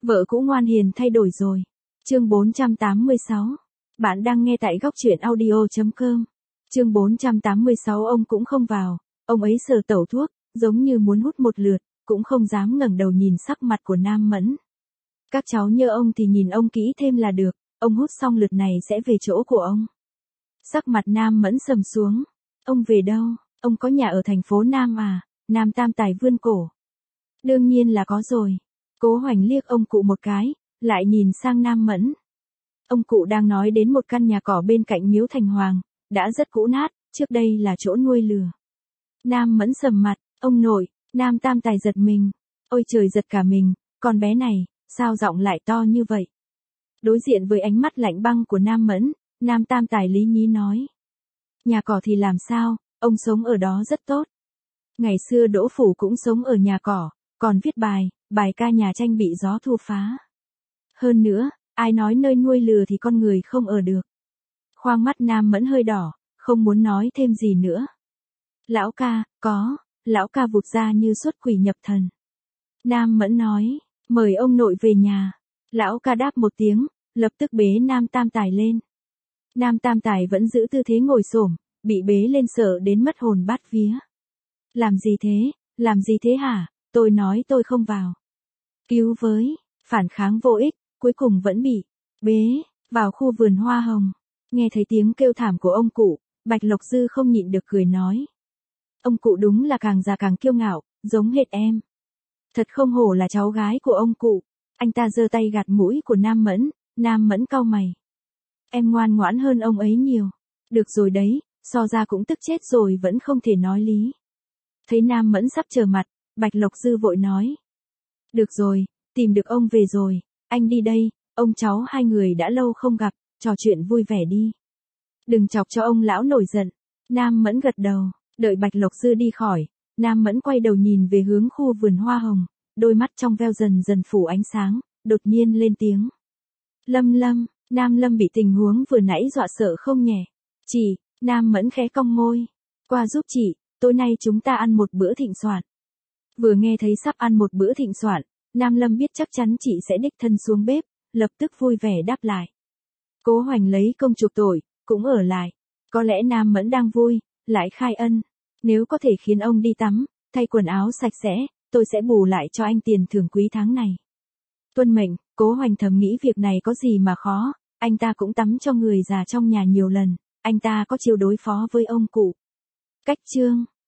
Vợ cũ ngoan hiền thay đổi rồi. Chương 486. Bạn đang nghe tại góc truyện audio.com. Chương 486 ông cũng không vào, ông ấy sờ tẩu thuốc, giống như muốn hút một lượt, cũng không dám ngẩng đầu nhìn sắc mặt của Nam Mẫn. Các cháu nhớ ông thì nhìn ông kỹ thêm là được, ông hút xong lượt này sẽ về chỗ của ông. Sắc mặt Nam Mẫn sầm xuống. Ông về đâu? Ông có nhà ở thành phố Nam à? Nam Tam Tài vươn cổ. Đương nhiên là có rồi. Cố Hoành liếc ông cụ một cái, lại nhìn sang Nam Mẫn. Ông cụ đang nói đến một căn nhà cỏ bên cạnh miếu Thành Hoàng, đã rất cũ nát, trước đây là chỗ nuôi lừa. Nam Mẫn sầm mặt, ông nội. Nam Tam Tài giật mình. Ôi trời, giật cả mình, con bé này, sao giọng lại to như vậy? Đối diện với ánh mắt lạnh băng của Nam Mẫn, Nam Tam Tài lý nhí nói. Nhà cỏ thì làm sao, ông sống ở đó rất tốt. Ngày xưa Đỗ Phủ cũng sống ở nhà cỏ, còn viết bài ca nhà tranh bị gió thu phá. Hơn nữa, ai nói nơi nuôi lừa thì con người không ở được. Khoang mắt Nam Mẫn hơi đỏ, không muốn nói thêm gì nữa. Lão ca, có, lão ca vụt ra như xuất quỷ nhập thần. Nam Mẫn nói, mời ông nội về nhà. Lão ca đáp một tiếng, lập tức bế Nam Tam Tài lên. Nam Tam Tài vẫn giữ tư thế ngồi xổm, bị bế lên sợ đến mất hồn bát vía. Làm gì thế hả? Tôi nói tôi không vào. Cứu với, phản kháng vô ích, cuối cùng vẫn bị bế vào khu vườn hoa hồng. Nghe thấy tiếng kêu thảm của ông cụ, Bạch Lộc Dư không nhịn được cười nói. Ông cụ đúng là càng già càng kiêu ngạo, giống hệt em. Thật không hổ là cháu gái của ông cụ. Anh ta giơ tay gạt mũi của Nam Mẫn cau mày. Em ngoan ngoãn hơn ông ấy nhiều. Được rồi đấy, so ra cũng tức chết rồi vẫn không thể nói lý. Thấy Nam Mẫn sắp trở mặt, Bạch Lộc Dư vội nói. Được rồi, tìm được ông về rồi, anh đi đây, ông cháu hai người đã lâu không gặp, trò chuyện vui vẻ đi. Đừng chọc cho ông lão nổi giận. Nam Mẫn gật đầu, đợi Bạch Lộc Dư đi khỏi, Nam Mẫn quay đầu nhìn về hướng khu vườn hoa hồng, đôi mắt trong veo dần dần phủ ánh sáng, đột nhiên lên tiếng. Lâm, Nam Lâm bị tình huống vừa nãy dọa sợ không nhẹ. Chị, Nam Mẫn khẽ cong môi. Qua giúp chị, tối nay chúng ta ăn một bữa thịnh soạn. Vừa nghe thấy sắp ăn một bữa thịnh soạn, Nam Lâm biết chắc chắn chị sẽ đích thân xuống bếp, lập tức vui vẻ đáp lại. Cố Hoành lấy công chuộc tội, cũng ở lại. Có lẽ Nam Mẫn đang vui, lại khai ân. Nếu có thể khiến ông đi tắm, thay quần áo sạch sẽ, tôi sẽ bù lại cho anh tiền thưởng quý tháng này. Tuân mệnh, Cố Hoành thầm nghĩ việc này có gì mà khó, anh ta cũng tắm cho người già trong nhà nhiều lần, anh ta có chiêu đối phó với ông cụ. Cách chương